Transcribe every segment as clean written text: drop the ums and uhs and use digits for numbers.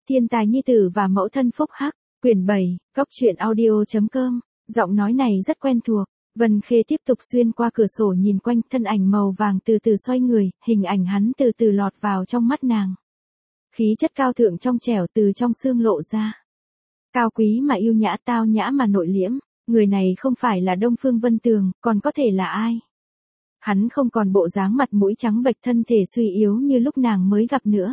Thiên tài nhi tử và mẫu thân phúc hắc, quyển 7, Cóc truyện audio.com, giọng nói này rất quen thuộc. Vân Khê tiếp tục xuyên qua cửa sổ nhìn quanh, thân ảnh màu vàng từ từ xoay người, hình ảnh hắn từ từ lọt vào trong mắt nàng. Khí chất cao thượng trong trẻo từ trong xương lộ ra. Cao quý mà yêu nhã, tao nhã mà nội liễm, người này không phải là Đông Phương Vân Tường, còn có thể là ai? Hắn không còn bộ dáng mặt mũi trắng bệch, thân thể suy yếu như lúc nàng mới gặp nữa.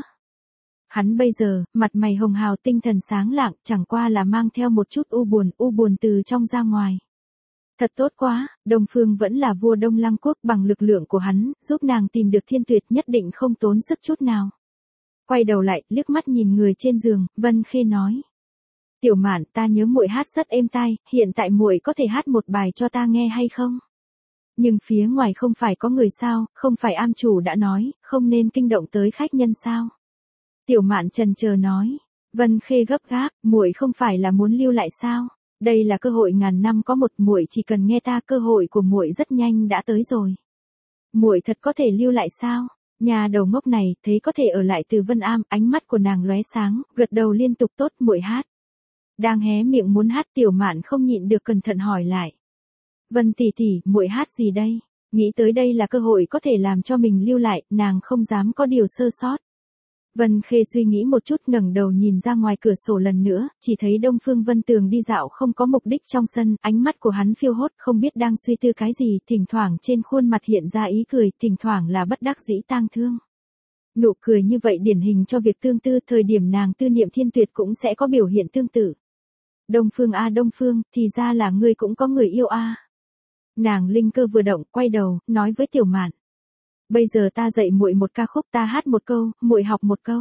Hắn bây giờ, mặt mày hồng hào, tinh thần sáng lạng, chẳng qua là mang theo một chút u buồn từ trong ra ngoài. Thật tốt quá, Đông Phương vẫn là vua Đông Lăng Quốc, bằng lực lượng của hắn, giúp nàng tìm được Thiên Tuyệt, nhất định không tốn sức chút nào. Quay đầu lại, liếc mắt nhìn người trên giường, Vân Khê nói: "Tiểu Mạn, ta nhớ muội hát rất êm tai, hiện tại muội có thể hát một bài cho ta nghe hay không?" Nhưng phía ngoài không phải có người sao, không phải am chủ đã nói, không nên kinh động tới khách nhân sao? Tiểu Mạn chần chờ nói. Vân Khê gấp gáp, muội không phải là muốn lưu lại sao? Đây là cơ hội ngàn năm có một, muội chỉ cần nghe ta, cơ hội của muội rất nhanh đã tới rồi. Muội thật có thể lưu lại sao? Nhà đầu ngốc này, thấy có thể ở lại Từ Vân Am, ánh mắt của nàng lóe sáng, gật đầu liên tục, tốt, muội hát. Đang hé miệng muốn hát, Tiểu Mạn không nhịn được cẩn thận hỏi lại. Vân tỷ tỷ, muội hát gì đây? Nghĩ tới đây là cơ hội có thể làm cho mình lưu lại, nàng không dám có điều sơ sót. Vân Khê suy nghĩ một chút, ngẩng đầu nhìn ra ngoài cửa sổ lần nữa, chỉ thấy Đông Phương Vân Tường đi dạo không có mục đích trong sân, ánh mắt của hắn phiêu hốt, không biết đang suy tư cái gì, thỉnh thoảng trên khuôn mặt hiện ra ý cười, thỉnh thoảng là bất đắc dĩ tang thương. Nụ cười như vậy điển hình cho việc tương tư, thời điểm nàng tư niệm Thiên Tuyệt cũng sẽ có biểu hiện tương tự. Đông Phương a Đông Phương, thì ra là ngươi cũng có người yêu a. Nàng linh cơ vừa động, quay đầu, nói với Tiểu Mạn. Bây giờ ta dạy muội một ca khúc, ta hát một câu, muội học một câu.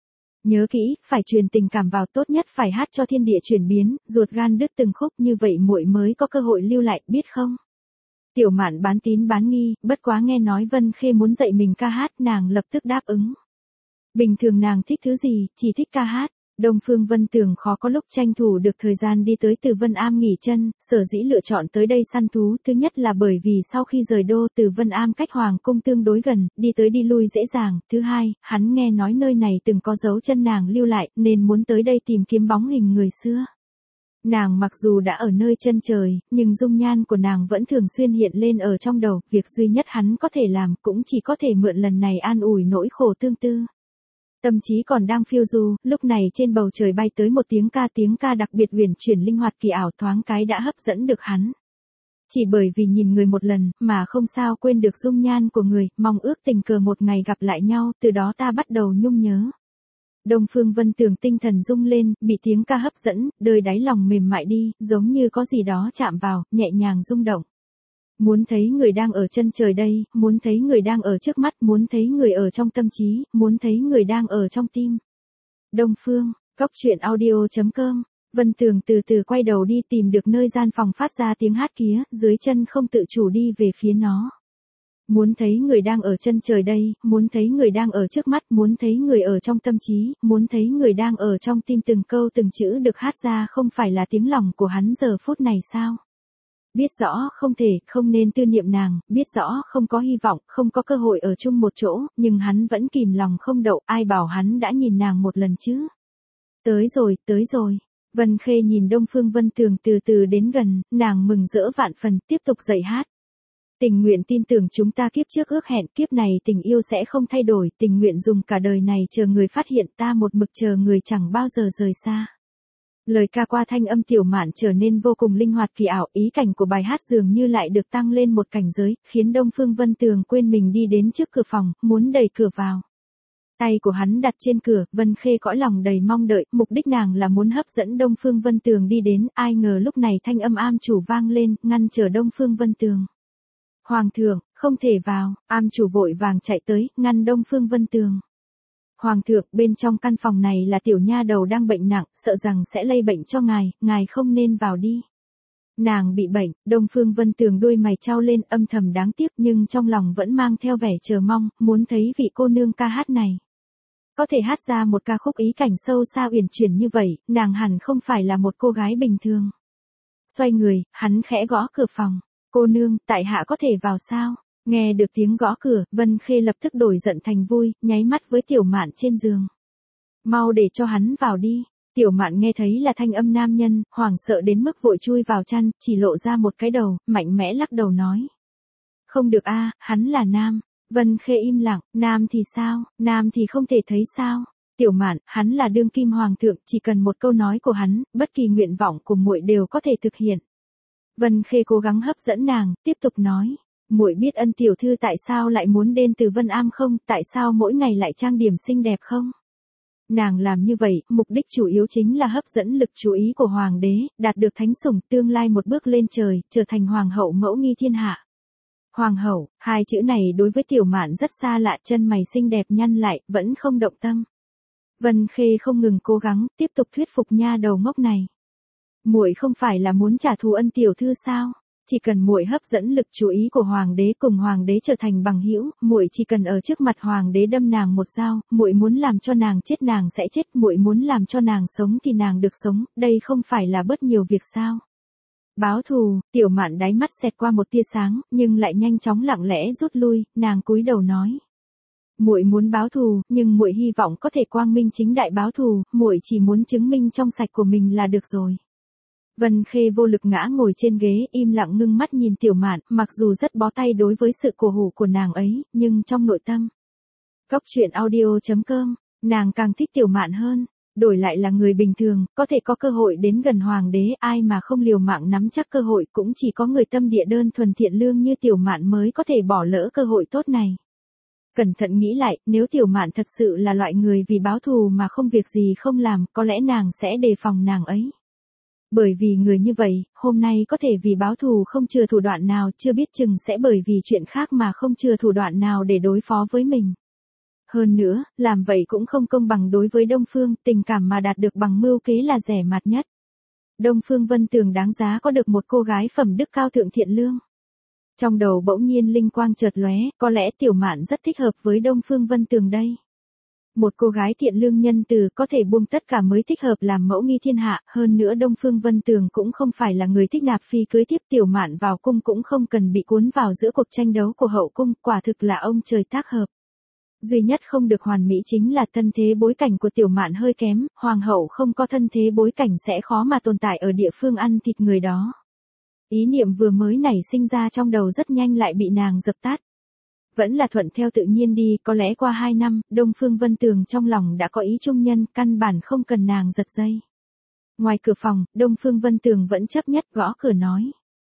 Nhớ kỹ, phải truyền tình cảm vào, tốt nhất phải hát cho thiên địa chuyển biến, ruột gan đứt từng khúc, như vậy muội mới có cơ hội lưu lại, biết không? Tiểu Mạn bán tín bán nghi, bất quá nghe nói Vân Khê muốn dạy mình ca hát, nàng lập tức đáp ứng. Bình thường nàng thích thứ gì, chỉ thích ca hát. Đông Phương Vân Tường khó có lúc tranh thủ được thời gian đi tới Từ Vân Am nghỉ chân, sở dĩ lựa chọn tới đây săn thú, thứ nhất là bởi vì sau khi rời đô, Từ Vân Am cách Hoàng cung tương đối gần, đi tới đi lui dễ dàng, thứ hai, hắn nghe nói nơi này từng có dấu chân nàng lưu lại, nên muốn tới đây tìm kiếm bóng hình người xưa. Nàng mặc dù đã ở nơi chân trời, nhưng dung nhan của nàng vẫn thường xuyên hiện lên ở trong đầu, việc duy nhất hắn có thể làm cũng chỉ có thể mượn lần này an ủi nỗi khổ tương tư. Tâm trí còn đang phiêu du, lúc này trên bầu trời bay tới một tiếng ca đặc biệt huyền chuyển linh hoạt kỳ ảo, thoáng cái đã hấp dẫn được hắn. Chỉ bởi vì nhìn người một lần, mà không sao quên được dung nhan của người, mong ước tình cờ một ngày gặp lại nhau, từ đó ta bắt đầu nhung nhớ. Đông Phương Vân Tường tinh thần rung lên, bị tiếng ca hấp dẫn, đời đáy lòng mềm mại đi, giống như có gì đó chạm vào, nhẹ nhàng rung động. Muốn thấy người đang ở chân trời đây, muốn thấy người đang ở trước mắt, muốn thấy người ở trong tâm trí, muốn thấy người đang ở trong tim. Đông Phương, Cóc truyện audio.com, Vân Tường từ từ quay đầu đi, tìm được nơi gian phòng phát ra tiếng hát kia, dưới chân không tự chủ đi về phía nó. Muốn thấy người đang ở chân trời đây, muốn thấy người đang ở trước mắt, muốn thấy người ở trong tâm trí, muốn thấy người đang ở trong tim, từng câu từng chữ được hát ra không phải là tiếng lòng của hắn giờ phút này sao? Biết rõ không thể, không nên tư niệm nàng, biết rõ không có hy vọng, không có cơ hội ở chung một chỗ, nhưng hắn vẫn kìm lòng không đậu, ai bảo hắn đã nhìn nàng một lần chứ. Tới rồi. Vân Khê nhìn Đông Phương Vân Tường từ từ đến gần, nàng mừng rỡ vạn phần, tiếp tục dạy hát. Tình nguyện tin tưởng chúng ta kiếp trước ước hẹn, kiếp này tình yêu sẽ không thay đổi, tình nguyện dùng cả đời này chờ người phát hiện, ta một mực chờ người chẳng bao giờ rời xa. Lời ca qua thanh âm Tiểu Mạn trở nên vô cùng linh hoạt kỳ ảo, ý cảnh của bài hát dường như lại được tăng lên một cảnh giới, khiến Đông Phương Vân Tường quên mình đi đến trước cửa phòng, muốn đẩy cửa vào. Tay của hắn đặt trên cửa, Vân Khê cõi lòng đầy mong đợi, mục đích nàng là muốn hấp dẫn Đông Phương Vân Tường đi đến, ai ngờ lúc này thanh âm am chủ vang lên, ngăn trở Đông Phương Vân Tường. Hoàng thượng, không thể vào, am chủ vội vàng chạy tới, ngăn Đông Phương Vân Tường. Hoàng thượng, bên trong căn phòng này là tiểu nha đầu đang bệnh nặng, sợ rằng sẽ lây bệnh cho ngài không nên vào đi. Nàng bị bệnh, Đông Phương Vân Tường đôi mày chau lên, âm thầm đáng tiếc, nhưng trong lòng vẫn mang theo vẻ chờ mong, muốn thấy vị cô nương ca hát này. Có thể hát ra một ca khúc ý cảnh sâu xa uyển chuyển như vậy, nàng hẳn không phải là một cô gái bình thường. Xoay người, hắn khẽ gõ cửa phòng. Cô nương, tại hạ có thể vào sao? Nghe được tiếng gõ cửa, Vân Khê lập tức đổi giận thành vui, nháy mắt với Tiểu Mạn trên giường. Mau để cho hắn vào đi. Tiểu Mạn nghe thấy là thanh âm nam nhân, hoảng sợ đến mức vội chui vào chăn, chỉ lộ ra một cái đầu, mạnh mẽ lắc đầu nói. Không được a, hắn là nam. Vân Khê im lặng, nam thì sao, nam thì không thể thấy sao? Tiểu Mạn, hắn là đương kim hoàng thượng, chỉ cần một câu nói của hắn, bất kỳ nguyện vọng của muội đều có thể thực hiện. Vân Khê cố gắng hấp dẫn nàng, tiếp tục nói, muội biết Ân tiểu thư tại sao lại muốn đến từ Vân Am không, tại sao mỗi ngày lại trang điểm xinh đẹp không? Nàng làm như vậy, mục đích chủ yếu chính là hấp dẫn lực chú ý của hoàng đế, đạt được thánh sủng, tương lai một bước lên trời, trở thành hoàng hậu mẫu nghi thiên hạ. Hoàng hậu, hai chữ này đối với Tiểu Mạn rất xa lạ, chân mày xinh đẹp nhăn lại, vẫn không động tâm. Vân Khê không ngừng cố gắng, tiếp tục thuyết phục nha đầu ngốc này. Muội không phải là muốn trả thù Ân tiểu thư sao? Chỉ cần muội hấp dẫn lực chú ý của hoàng đế, cùng hoàng đế trở thành bằng hữu, muội chỉ cần ở trước mặt hoàng đế đâm nàng một dao, muội muốn làm cho nàng chết nàng sẽ chết, muội muốn làm cho nàng sống thì nàng được sống, đây không phải là bớt nhiều việc sao? Báo thù, Tiểu Mạn đáy mắt xẹt qua một tia sáng, nhưng lại nhanh chóng lặng lẽ rút lui, nàng cúi đầu nói. Muội muốn báo thù, nhưng muội hy vọng có thể quang minh chính đại báo thù, muội chỉ muốn chứng minh trong sạch của mình là được rồi. Vân Khê vô lực ngã ngồi trên ghế, im lặng ngưng mắt nhìn Tiểu Mạn, mặc dù rất bó tay đối với sự cổ hủ của nàng ấy, nhưng trong nội tâm. Cốc truyện audio.com, nàng càng thích Tiểu Mạn hơn. Đổi lại là người bình thường, có thể có cơ hội đến gần hoàng đế, ai mà không liều mạng nắm chắc cơ hội, cũng chỉ có người tâm địa đơn thuần thiện lương như Tiểu Mạn mới có thể bỏ lỡ cơ hội tốt này. Cẩn thận nghĩ lại, nếu Tiểu Mạn thật sự là loại người vì báo thù mà không việc gì không làm, có lẽ nàng sẽ đề phòng nàng ấy. Bởi vì người như vậy, hôm nay có thể vì báo thù không chừa thủ đoạn nào, chưa biết chừng sẽ bởi vì chuyện khác mà không chừa thủ đoạn nào để đối phó với mình. Hơn nữa, làm vậy cũng không công bằng đối với Đông Phương, tình cảm mà đạt được bằng mưu kế là rẻ mạt nhất. Đông Phương Vân Tường đáng giá có được một cô gái phẩm đức cao thượng thiện lương. Trong đầu bỗng nhiên linh quang chợt lóe, có lẽ Tiểu Mạn rất thích hợp với Đông Phương Vân Tường đây. Một cô gái thiện lương nhân từ có thể buông tất cả mới thích hợp làm mẫu nghi thiên hạ, hơn nữa Đông Phương Vân Tường cũng không phải là người thích nạp phi cưới tiếp, Tiểu Mạn vào cung cũng không cần bị cuốn vào giữa cuộc tranh đấu của hậu cung, quả thực là ông trời tác hợp. Duy nhất không được hoàn mỹ chính là thân thế bối cảnh của Tiểu Mạn hơi kém, hoàng hậu không có thân thế bối cảnh sẽ khó mà tồn tại ở địa phương ăn thịt người đó. Ý niệm vừa mới nảy sinh ra trong đầu rất nhanh lại bị nàng dập tắt. Vẫn là thuận theo tự nhiên đi, có lẽ qua 2 năm, Đông Phương Vân Tường trong lòng đã có ý trung nhân, căn bản không cần nàng giật dây. Ngoài cửa phòng, Đông Phương Vân Tường vẫn chấp nhất gõ cửa nói.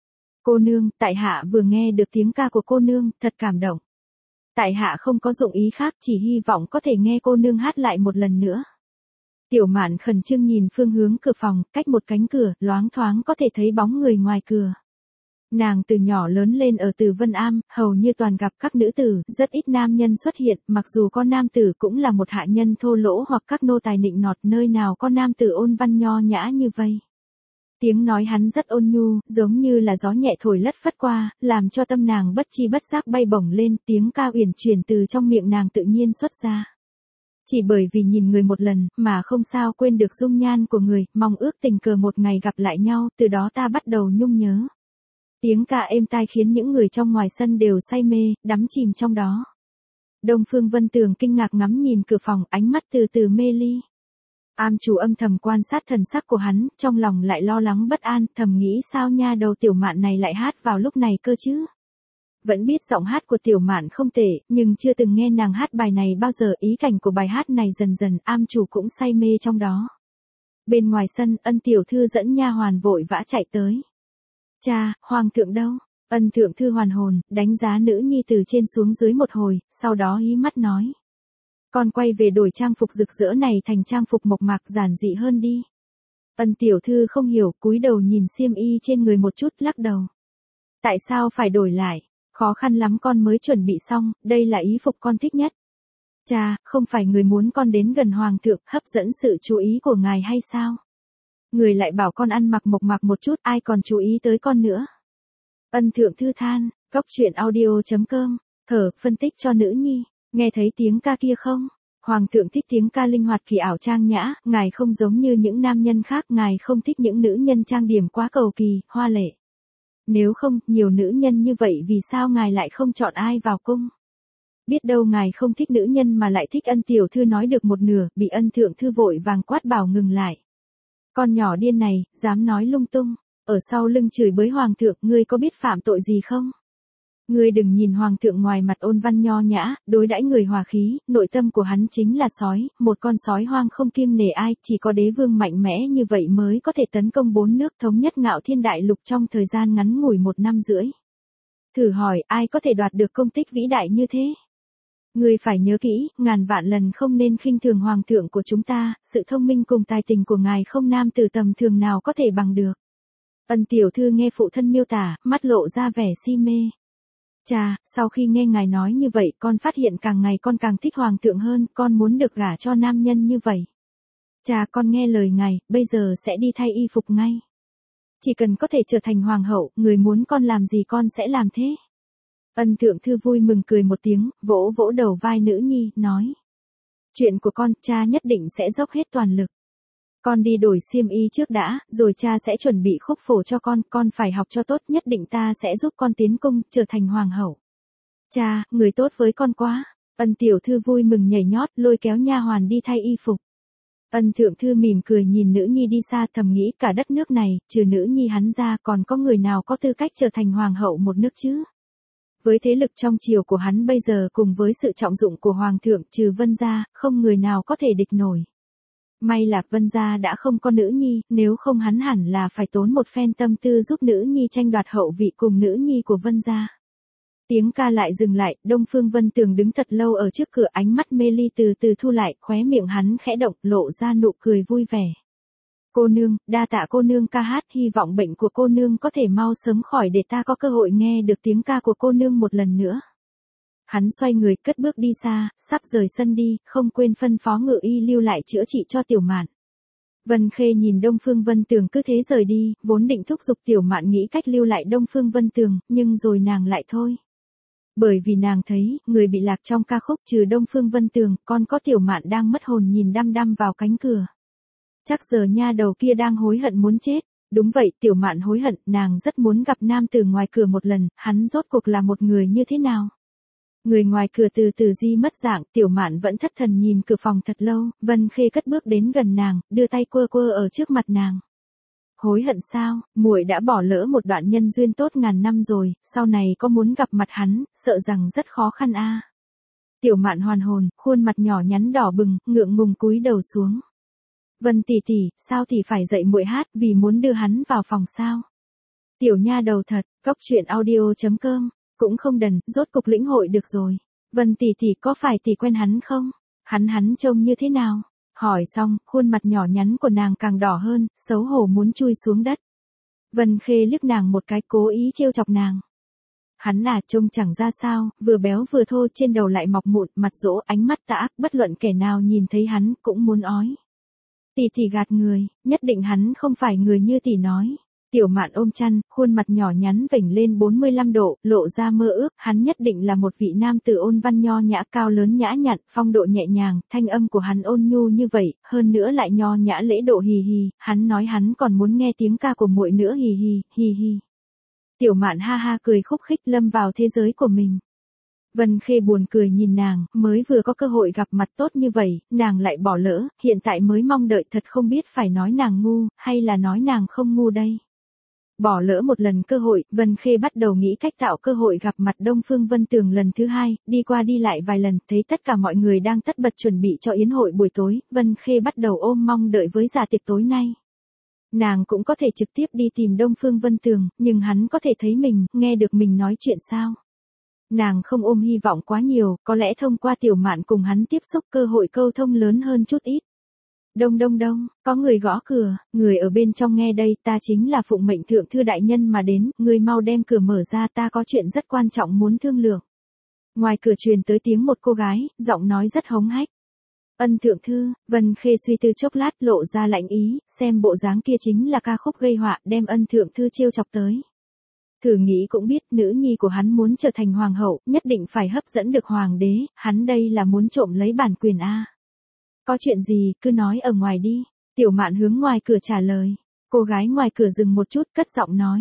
Cô nương, tại hạ vừa nghe được tiếng ca của cô nương, thật cảm động. Tại hạ không có dụng ý khác, chỉ hy vọng có thể nghe cô nương hát lại một lần nữa. Tiểu Mạn khẩn trương nhìn phương hướng cửa phòng, cách một cánh cửa, loáng thoáng có thể thấy bóng người ngoài cửa. Nàng từ nhỏ lớn lên ở Từ Vân Am, hầu như toàn gặp các nữ tử, rất ít nam nhân xuất hiện, mặc dù có nam tử cũng là một hạ nhân thô lỗ hoặc các nô tài nịnh nọt, nơi nào có nam tử ôn văn nho nhã như vây. Tiếng nói hắn rất ôn nhu, giống như là gió nhẹ thổi lất phất qua, làm cho tâm nàng bất chi bất giác bay bổng lên, tiếng ca uyển chuyển từ trong miệng nàng tự nhiên xuất ra. Chỉ bởi vì nhìn người một lần, mà không sao quên được dung nhan của người, mong ước tình cờ một ngày gặp lại nhau, từ đó ta bắt đầu nhung nhớ. Tiếng ca êm tai khiến những người trong ngoài sân đều say mê, đắm chìm trong đó. Đông Phương Vân Tường kinh ngạc ngắm nhìn cửa phòng, ánh mắt từ từ mê ly. Am chủ âm thầm quan sát thần sắc của hắn, trong lòng lại lo lắng bất an, thầm nghĩ sao nha đầu Tiểu Mạn này lại hát vào lúc này cơ chứ. Vẫn biết giọng hát của Tiểu Mạn không tệ, nhưng chưa từng nghe nàng hát bài này bao giờ, ý cảnh của bài hát này dần dần, am chủ cũng say mê trong đó. Bên ngoài sân, Ân tiểu thư dẫn nha hoàn vội vã chạy tới. Cha, hoàng thượng đâu? Ân thượng thư hoàn hồn, đánh giá nữ nhi từ trên xuống dưới một hồi, sau đó hí mắt nói. Con quay về đổi trang phục rực rỡ này thành trang phục mộc mạc giản dị hơn đi. Ân tiểu thư không hiểu, cúi đầu nhìn xiêm y trên người một chút, lắc đầu. Tại sao phải đổi lại? Khó khăn lắm con mới chuẩn bị xong, đây là ý phục con thích nhất. Cha, không phải người muốn con đến gần hoàng thượng, hấp dẫn sự chú ý của ngài hay sao? Người lại bảo con ăn mặc mộc mạc một chút, ai còn chú ý tới con nữa. Ân thượng thư than, cốc truyện audio.com, phân tích cho nữ nhi, nghe thấy tiếng ca kia không? Hoàng thượng thích tiếng ca linh hoạt kỳ ảo trang nhã, ngài không giống như những nam nhân khác, ngài không thích những nữ nhân trang điểm quá cầu kỳ, hoa lệ. Nếu không, nhiều nữ nhân như vậy vì sao ngài lại không chọn ai vào cung? Biết đâu ngài không thích nữ nhân mà lại thích Ân tiểu thư nói được một nửa, bị Ân thượng thư vội vàng quát bảo ngừng lại. Con nhỏ điên này, dám nói lung tung, ở sau lưng chửi bới hoàng thượng, ngươi có biết phạm tội gì không? Ngươi đừng nhìn hoàng thượng ngoài mặt ôn văn nho nhã, đối đãi người hòa khí, nội tâm của hắn chính là sói, một con sói hoang không kiêng nể ai, chỉ có đế vương mạnh mẽ như vậy mới có thể tấn công 4 nước thống nhất Ngạo Thiên đại lục trong thời gian ngắn ngủi 1 năm rưỡi. Thử hỏi ai có thể đoạt được công tích vĩ đại như thế? Ngươi phải nhớ kỹ, ngàn vạn lần không nên khinh thường hoàng thượng của chúng ta, sự thông minh cùng tài tình của ngài không nam tử tầm thường nào có thể bằng được. Ân tiểu thư nghe phụ thân miêu tả, mắt lộ ra vẻ si mê. Cha, sau khi nghe ngài nói như vậy, con phát hiện càng ngày con càng thích hoàng thượng hơn, con muốn được gả cho nam nhân như vậy. Cha, con nghe lời ngài, bây giờ sẽ đi thay y phục ngay. Chỉ cần có thể trở thành hoàng hậu, người muốn con làm gì con sẽ làm thế. Ân thượng thư vui mừng cười một tiếng, vỗ vỗ đầu vai nữ nhi, nói. Chuyện của con, cha nhất định sẽ dốc hết toàn lực. Con đi đổi xiêm y trước đã, rồi cha sẽ chuẩn bị khúc phổ cho con phải học cho tốt, nhất định ta sẽ giúp con tiến cung, trở thành hoàng hậu. Cha, người tốt với con quá. Ân tiểu thư vui mừng nhảy nhót, lôi kéo nha hoàn đi thay y phục. Ân thượng thư mỉm cười nhìn nữ nhi đi xa, thầm nghĩ cả đất nước này, trừ nữ nhi hắn ra còn có người nào có tư cách trở thành hoàng hậu một nước chứ? Với thế lực trong triều của hắn bây giờ cùng với sự trọng dụng của hoàng thượng trừ Vân gia, không người nào có thể địch nổi. May là Vân gia đã không có nữ nhi, nếu không hắn hẳn là phải tốn một phen tâm tư giúp nữ nhi tranh đoạt hậu vị cùng nữ nhi của Vân gia. Tiếng ca lại dừng lại, Đông Phương Vân Tường đứng thật lâu ở trước cửa, ánh mắt mê ly từ từ thu lại, khóe miệng hắn khẽ động, lộ ra nụ cười vui vẻ. Cô nương, đa tạ cô nương ca hát, hy vọng bệnh của cô nương có thể mau sớm khỏi để ta có cơ hội nghe được tiếng ca của cô nương một lần nữa. Hắn xoay người cất bước đi xa, sắp rời sân đi, không quên phân phó ngự y lưu lại chữa trị cho Tiểu Mạn. Vân Khê nhìn Đông Phương Vân Tường cứ thế rời đi, vốn định thúc giục Tiểu Mạn nghĩ cách lưu lại Đông Phương Vân Tường, nhưng rồi nàng lại thôi. Bởi vì nàng thấy, người bị lạc trong ca khúc trừ Đông Phương Vân Tường, còn có Tiểu Mạn đang mất hồn nhìn đăm đăm vào cánh cửa. Chắc giờ nha đầu kia đang hối hận muốn chết. Đúng vậy, Tiểu Mạn hối hận, nàng rất muốn gặp nam tử ngoài cửa một lần, hắn rốt cuộc là một người như thế nào? Người ngoài cửa từ từ di mất dạng, Tiểu Mạn vẫn thất thần nhìn cửa phòng thật lâu, Vân Khê cất bước đến gần nàng, đưa tay quơ quơ ở trước mặt nàng. Hối hận sao, muội đã bỏ lỡ một đoạn nhân duyên tốt ngàn năm rồi, sau này có muốn gặp mặt hắn, sợ rằng rất khó khăn a. Tiểu Mạn hoàn hồn, khuôn mặt nhỏ nhắn đỏ bừng, ngượng ngùng cúi đầu xuống. Vân tỷ tỷ, sao tỷ phải dạy muội hát, vì muốn đưa hắn vào phòng sao? Tiểu nha đầu thật, Cóc Truyện Audio.com, cũng không đần, rốt cục lĩnh hội được rồi. Vân tỷ tỷ, có phải tỷ quen hắn không? Hắn trông như thế nào? Hỏi xong, khuôn mặt nhỏ nhắn của nàng càng đỏ hơn, xấu hổ muốn chui xuống đất. Vân Khê liếc nàng một cái, cố ý trêu chọc nàng. Hắn trông chẳng ra sao, vừa béo vừa thô, trên đầu lại mọc mụn, mặt rỗ, ánh mắt tà ác, bất luận kẻ nào nhìn thấy hắn cũng muốn ói. Tỷ gạt người, nhất định hắn không phải người như tỷ nói. Tiểu Mạn ôm chăn, khuôn mặt nhỏ nhắn vểnh lên 45 độ, lộ ra mơ ước, hắn nhất định là một vị nam tử ôn văn nho nhã, cao lớn nhã nhặn, phong độ nhẹ nhàng, thanh âm của hắn ôn nhu như vậy, hơn nữa lại nho nhã lễ độ, hì hì, hắn nói hắn còn muốn nghe tiếng ca của muội nữa, hì hì, hì hì. Tiểu Mạn ha ha cười khúc khích, lâm vào thế giới của mình. Vân Khê buồn cười nhìn nàng, mới vừa có cơ hội gặp mặt tốt như vậy, nàng lại bỏ lỡ, hiện tại mới mong đợi, thật không biết phải nói nàng ngu, hay là nói nàng không ngu đây. Bỏ lỡ một lần cơ hội, Vân Khê bắt đầu nghĩ cách tạo cơ hội gặp mặt Đông Phương Vân Tường lần thứ hai, đi qua đi lại vài lần, thấy tất cả mọi người đang tất bật chuẩn bị cho yến hội buổi tối, Vân Khê bắt đầu ôm mong đợi với dạ tiệc tối nay. Nàng cũng có thể trực tiếp đi tìm Đông Phương Vân Tường, nhưng hắn có thể thấy mình, nghe được mình nói chuyện sao? Nàng không ôm hy vọng quá nhiều, có lẽ thông qua Tiểu Mạn cùng hắn tiếp xúc cơ hội câu thông lớn hơn chút ít. Đông, có người gõ cửa, người ở bên trong nghe đây, ta chính là phụng mệnh thượng thư đại nhân mà đến, người mau đem cửa mở ra, ta có chuyện rất quan trọng muốn thương lượng. Ngoài cửa truyền tới tiếng một cô gái, giọng nói rất hống hách. Ân thượng thư, Vân Khê suy tư chốc lát, lộ ra lạnh ý, xem bộ dáng kia chính là ca khúc gây họa, đem Ân thượng thư trêu chọc tới. Thử nghĩ cũng biết, nữ nhi của hắn muốn trở thành hoàng hậu, nhất định phải hấp dẫn được hoàng đế, hắn đây là muốn trộm lấy bản quyền a. Có chuyện gì, cứ nói ở ngoài đi. Tiểu Mạn hướng ngoài cửa trả lời. Cô gái ngoài cửa dừng một chút, cất giọng nói.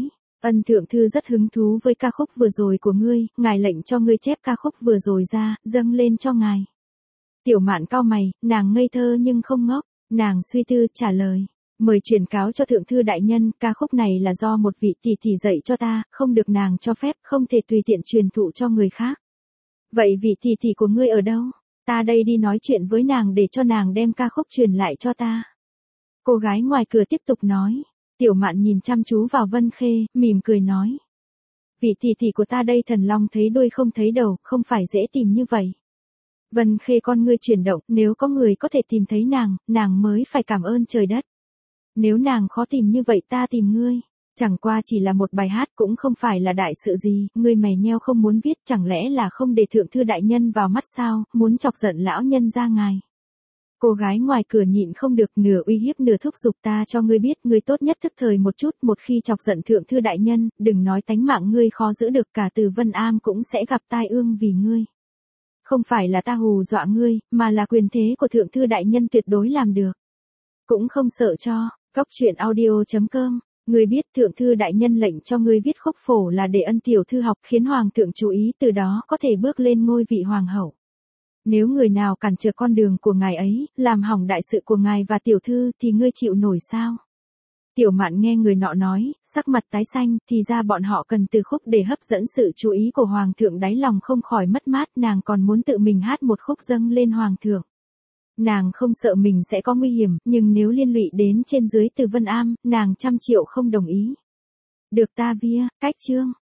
Ân thượng thư rất hứng thú với ca khúc vừa rồi của ngươi, ngài lệnh cho ngươi chép ca khúc vừa rồi ra, dâng lên cho ngài. Tiểu Mạn cau mày, nàng ngây thơ nhưng không ngốc, nàng suy tư trả lời. Mời truyền cáo cho thượng thư đại nhân, ca khúc này là do một vị tỷ tỷ dạy cho ta, không được nàng cho phép, không thể tùy tiện truyền thụ cho người khác. Vậy vị tỷ tỷ của ngươi ở đâu? Ta đây đi nói chuyện với nàng để cho nàng đem ca khúc truyền lại cho ta. Cô gái ngoài cửa tiếp tục nói. Tiểu Mạn nhìn chăm chú vào Vân Khê, mỉm cười nói. Vị tỷ tỷ của ta đây thần long thấy đuôi không thấy đầu, không phải dễ tìm như vậy. Vân Khê con ngươi chuyển động, nếu có người có thể tìm thấy nàng mới phải cảm ơn trời đất. Nếu nàng khó tìm như vậy ta tìm ngươi. Chẳng qua chỉ là một bài hát cũng không phải là đại sự gì, ngươi mày nheo không muốn viết chẳng lẽ là không để thượng thư đại nhân vào mắt sao, muốn chọc giận lão nhân ra ngài. Cô gái ngoài cửa nhịn không được, nửa uy hiếp nửa thúc giục, ta cho ngươi biết, ngươi tốt nhất thức thời một chút, một khi chọc giận thượng thư đại nhân, đừng nói tánh mạng ngươi khó giữ được, cả từ Vân Am cũng sẽ gặp tai ương vì ngươi. Không phải là ta hù dọa ngươi, mà là quyền thế của thượng thư đại nhân tuyệt đối làm được. Cũng không sợ cho, Cóc truyện audio.com, ngươi biết thượng thư đại nhân lệnh cho ngươi viết khúc phổ là để Ân tiểu thư học, khiến hoàng thượng chú ý, từ đó có thể bước lên ngôi vị hoàng hậu. Nếu người nào cản trở con đường của ngài ấy, làm hỏng đại sự của ngài và tiểu thư thì ngươi chịu nổi sao? Tiểu Mạn nghe người nọ nói, sắc mặt tái xanh, thì ra bọn họ cần từ khúc để hấp dẫn sự chú ý của hoàng thượng, đáy lòng không khỏi mất mát, nàng còn muốn tự mình hát một khúc dâng lên hoàng thượng. Nàng không sợ mình sẽ có nguy hiểm, nhưng nếu liên lụy đến trên dưới từ Vân Am, nàng trăm triệu không đồng ý. Được ta vía, cách chương.